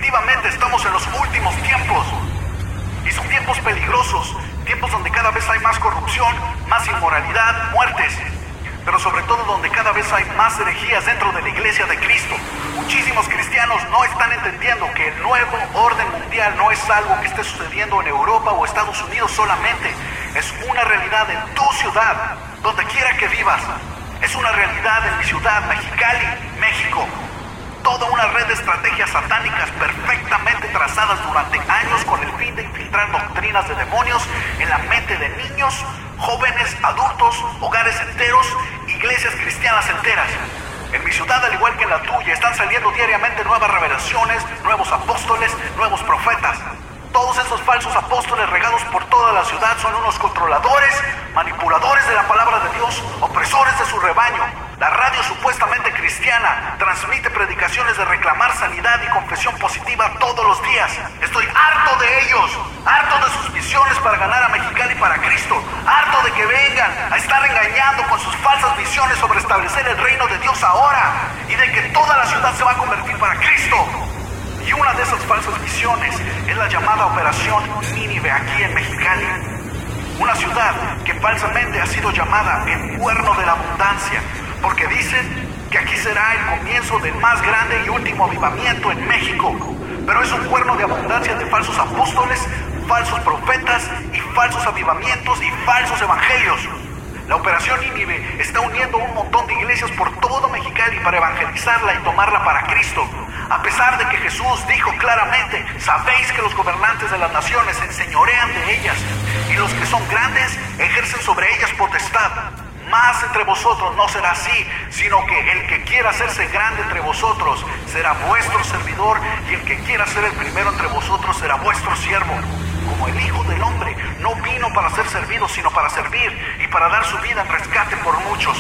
Definitivamente estamos en los últimos tiempos. Y son tiempos peligrosos, tiempos donde cada vez hay más corrupción, más inmoralidad, muertes, pero sobre todo donde cada vez hay más herejías dentro de la iglesia de Cristo. Muchísimos cristianos no están entendiendo que el nuevo orden mundial no es algo que esté sucediendo en Europa o Estados Unidos solamente. Es una realidad en tu ciudad, donde quiera que vivas. Es una realidad en mi ciudad, Mexicali, México. Toda una red de estrategias satánicas perfectamente trazadas durante años con el fin de infiltrar doctrinas de demonios en la mente de niños, jóvenes, adultos, hogares enteros, iglesias cristianas enteras. En mi ciudad, al igual que en la tuya, están saliendo diariamente nuevas revelaciones, nuevos apóstoles, nuevos profetas. Todos esos falsos apóstoles regados por toda la ciudad son unos controladores, manipuladores de la palabra de Dios, opresores de su rebaño. La radio supuestamente cristiana transmite predicaciones de reclamar sanidad y confesión positiva todos los días. Estoy harto de ellos, harto de sus visiones para ganar a Mexicali para Cristo, harto de que vengan a estar engañando con sus falsas visiones sobre establecer el reino de Dios ahora y de que toda la ciudad se va a convertir para Cristo. Y una de esas falsas visiones es la llamada Operación Nínive aquí en Mexicali. Una ciudad que falsamente ha sido llamada el cuerno de la abundancia, porque dicen que aquí será el comienzo del más grande y último avivamiento en México. Pero es un cuerno de abundancia de falsos apóstoles, falsos profetas y falsos avivamientos y falsos evangelios. La Operación Nínive está uniendo un montón de iglesias por todo Mexicali para evangelizarla y tomarla para Cristo. A pesar de que Jesús dijo claramente: sabéis que los gobernantes de las naciones se enseñorean de ellas, y los que son grandes ejercen sobre ellas potestad. Mas entre vosotros no será así, sino que el que quiera hacerse grande entre vosotros será vuestro servidor, y el que quiera ser el primero entre vosotros será vuestro siervo. Como el Hijo del Hombre no vino para ser servido, sino para servir y para dar su vida en rescate por muchos.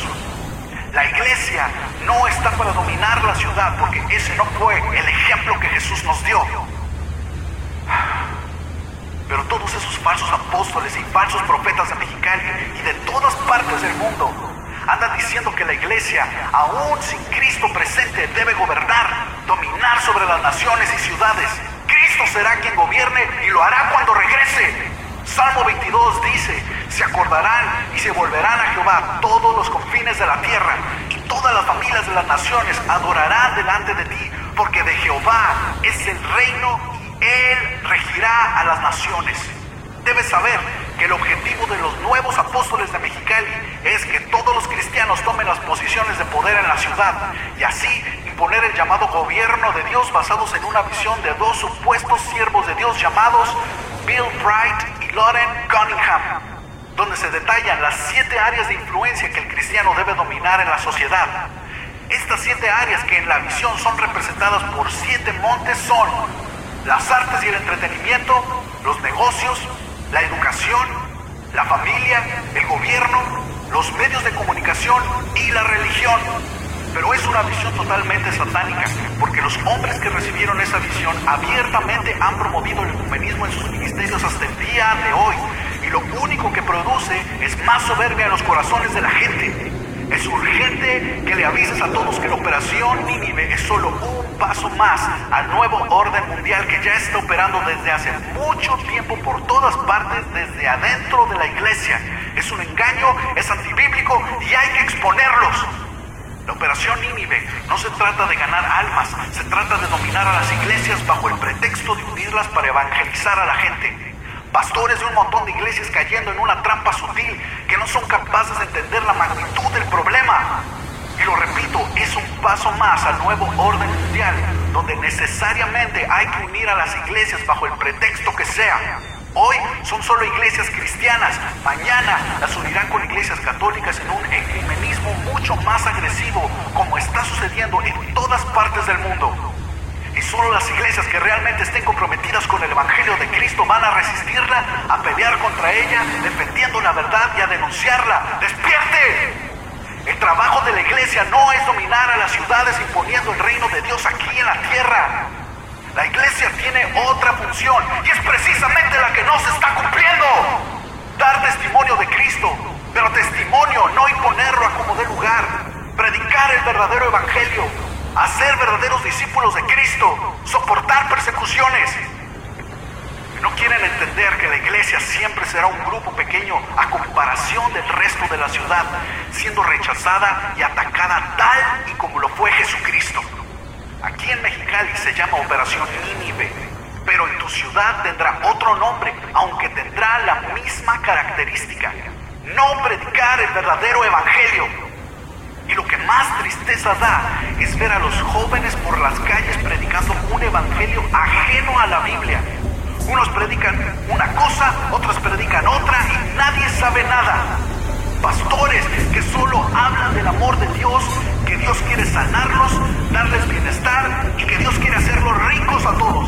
La iglesia no está para dominar la ciudad, porque ese no fue el ejemplo que Jesús nos dio. Pero todos esos falsos apóstoles y falsos profetas de Mexicali y de todas partes del mundo andan diciendo que la iglesia, aún sin Cristo presente, debe gobernar, dominar sobre las naciones y ciudades. Cristo será quien gobierne y lo hará cuando regrese. Salmo 22 dice: se acordarán y se volverán a Jehová todos los confines de la tierra, y todas las familias de las naciones adorarán delante de ti, porque de Jehová es el reino y Él regirá a las naciones. Debes saber que el objetivo de los nuevos apóstoles de Mexicali es que todos los cristianos tomen las posiciones de poder en la ciudad y así imponer el llamado gobierno de Dios basados en una visión de dos supuestos siervos de Dios llamados Bill Bright y Loren Cunningham, donde se detallan las 7 áreas de influencia que el cristiano debe dominar en la sociedad. Estas 7 áreas, que en la visión son representadas por 7 montes, son las artes y el entretenimiento, los negocios, la educación, la familia, el gobierno, los medios de comunicación y la religión. Pero es una visión totalmente satánica, porque los hombres que recibieron esa visión abiertamente han promovido el ecumenismo en sus ministerios hasta el día de hoy, y lo único que produce es más soberbia en los corazones de la gente. Es urgente que le avises a todos que la Operación Nínive es solo un paso más al nuevo orden mundial que ya está operando desde hace mucho tiempo por todas partes, desde adentro de la iglesia. Es un engaño, es antibíblico y hay que exponerlos. La Operación Nínive no se trata de ganar almas, se trata de dominar a las iglesias bajo el pretexto de unirlas para evangelizar a la gente. Pastores de un montón de iglesias cayendo en una trampa sutil que no son capaces de entender la magnitud del problema. Y lo repito, es un paso más al nuevo orden mundial, donde necesariamente hay que unir a las iglesias bajo el pretexto que sea. Hoy son solo iglesias cristianas, mañana las unirán con iglesias católicas en un ecumenismo mucho más agresivo, como está sucediendo en todas partes del mundo. Y solo las iglesias que realmente estén comprometidas con el Evangelio de Cristo van a resistirla, a pelear contra ella, defendiendo la verdad y a denunciarla. ¡Despierte! El trabajo de la iglesia no es dominar a las ciudades imponiendo el reino de Dios aquí en la tierra. La iglesia tiene otra función y es precisamente la que no se está cumpliendo: dar testimonio de Cristo, pero testimonio, no imponerlo a como dé lugar. Predicar el verdadero evangelio, hacer verdaderos discípulos de Cristo, soportar persecución entender que la iglesia siempre será un grupo pequeño a comparación del resto de la ciudad, siendo rechazada y atacada tal y como lo fue Jesucristo. Aquí en Mexicali se llama Operación Nínive, pero en tu ciudad tendrá otro nombre, aunque tendrá la misma característica: no predicar el verdadero evangelio. Y lo que más tristeza da es ver a los jóvenes por las calles predicando un evangelio ajeno a la Biblia. Unos predican una cosa, otros predican otra y nadie sabe nada. Pastores que solo hablan del amor de Dios, que Dios quiere sanarlos, darles bienestar y que Dios quiere hacerlos ricos a todos.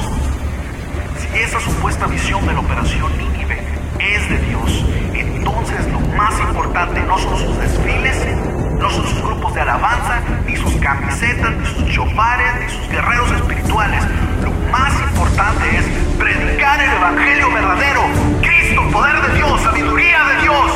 Si esa supuesta visión de la Operación Nínive es de Dios, entonces lo más importante no son sus desfiles, no son sus grupos de alabanza, ni sus camisetas, ni sus chofares, ni sus guerreros espirituales. Lo más importante es predicar el evangelio verdadero: Cristo, poder de Dios, sabiduría de Dios.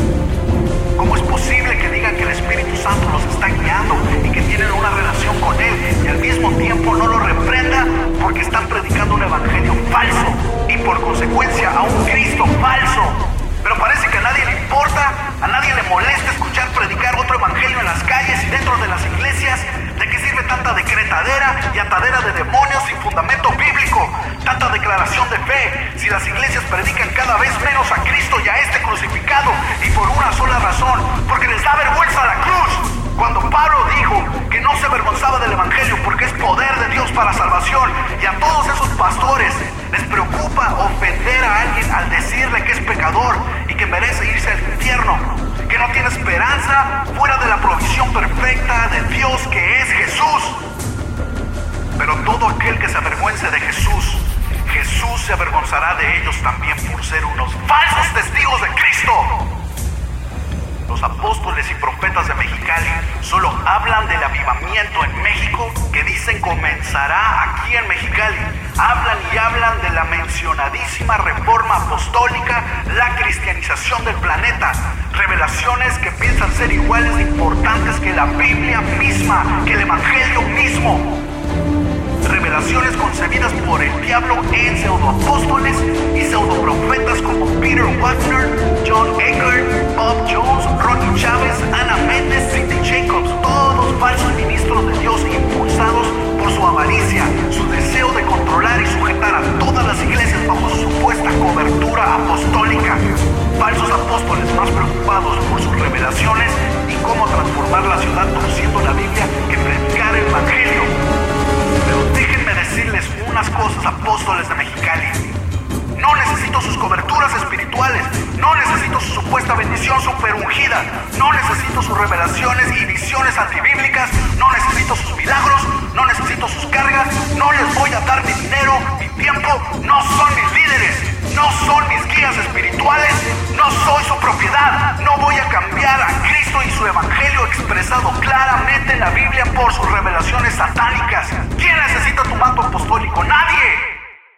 ¿Cómo es posible que digan que el Espíritu Santo los está guiando y que tienen una relación con Él y al mismo tiempo no lo reprenda porque están predicando un evangelio falso y por consecuencia a un Cristo falso? Pero parece que a nadie le importa, a nadie le molesta escuchar predicar otro evangelio en las calles y dentro de las iglesias. ¿De qué sirve tanta decretadera y atadera de demonios sin fundamento bíblico? Tanta declaración de fe si las iglesias predican cada vez menos a Cristo y a este crucificado, y por una sola razón: porque les da vergüenza la cruz. Cuando Pablo dijo que no se avergonzaba del evangelio porque es poder de Dios para salvación, y a todos esos pastores les preocupa ofender a alguien al decirle que es pecador y que merece irse al infierno, que no tiene esperanza fuera de la provisión perfecta de Dios que es Jesús. Pero todo aquel que se avergüence de Jesús, Jesús se avergonzará de ellos también por ser unos falsos testigos de Cristo. Los apóstoles y profetas de Mexicali solo hablan del avivamiento en México que dicen comenzará aquí en Mexicali. Hablan y hablan de la mencionadísima reforma apostólica, la cristianización del planeta, revelaciones que piensan ser iguales de importantes que la Biblia misma, que el evangelio mismo. Revelaciones concebidas por el diablo en pseudoapóstoles y pseudoprofetas como Peter Wagner, John Eckert, Bob Jones, Ronnie Chávez, Ana Méndez, Cindy Jacobs, todos falsos ministros de Dios impulsados por su avaricia, su deseo de controlar y sujetar a todas las iglesias bajo su supuesta cobertura apostólica. Falsos apóstoles más preocupados por sus revelaciones y cómo transformar la ciudad torciendo la Biblia que predicar el evangelio. Pero déjenme decirles unas cosas, apóstoles de Mexicali. No necesito sus coberturas espirituales, no necesito su supuesta bendición superungida, no necesito sus revelaciones y visiones antibíblicas, no necesito sus milagros, no necesito sus cargas, no les voy a dar mi dinero, mi tiempo. No son mis líderes, no son mis guías espirituales, no soy su propiedad. No voy a cambiar a Cristo y su evangelio expresado claramente en la Biblia por sus revelaciones satánicas. ¿Quién necesita tu manto apostólico? ¡Nadie!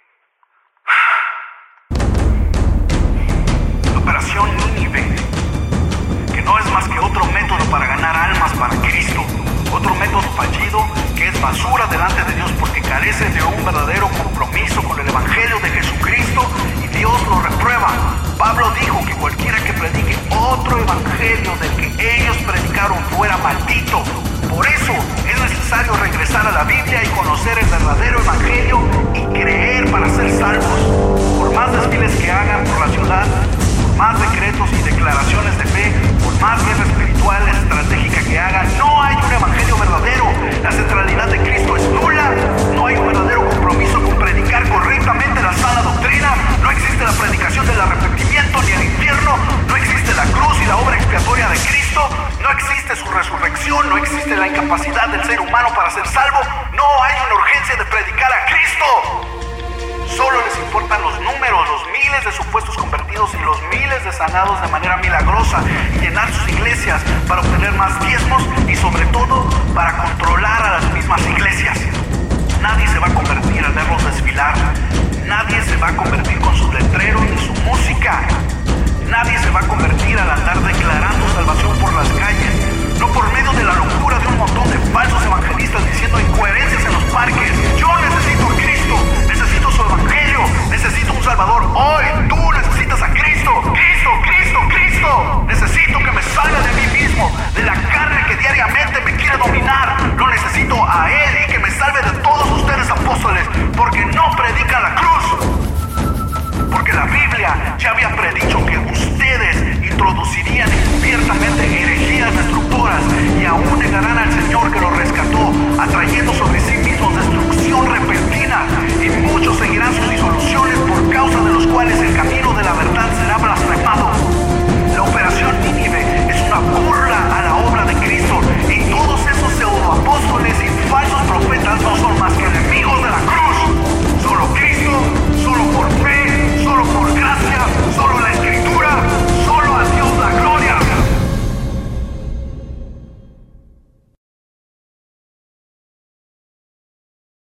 Operación Nínive, que no es más que otro método para ganar almas para Cristo, otro método fallido que es basura delante de Dios porque carece de un verdadero compromiso con el evangelio de Jesucristo y Dios lo reprueba. Pablo dijo que cualquiera que predique otro evangelio del que ellos predicaron fuera maldito. Por eso es necesario regresar a la Biblia y conocer el verdadero evangelio y creer para ser salvos. Por más desfiles que hagan por la ciudad, más decretos y declaraciones de fe, por más guerra espiritual estratégica que hagan, no hay un evangelio verdadero. La centralidad de Cristo es nula. No hay un verdadero compromiso con predicar correctamente la sana doctrina. No existe la predicación del arrepentimiento ni el infierno. No existe la cruz y la obra expiatoria de Cristo. No existe su resurrección. No existe la incapacidad del ser humano para ser salvo. No hay una urgencia de predicar a Cristo. Solo les importan los números, los miles de supuestos convertidos y los miles de sanados de manera milagrosa y llenar sus iglesias para obtener más diezmos y sobre todo para controlar a las mismas iglesias. Nadie se va a convertir al verlos desfilar.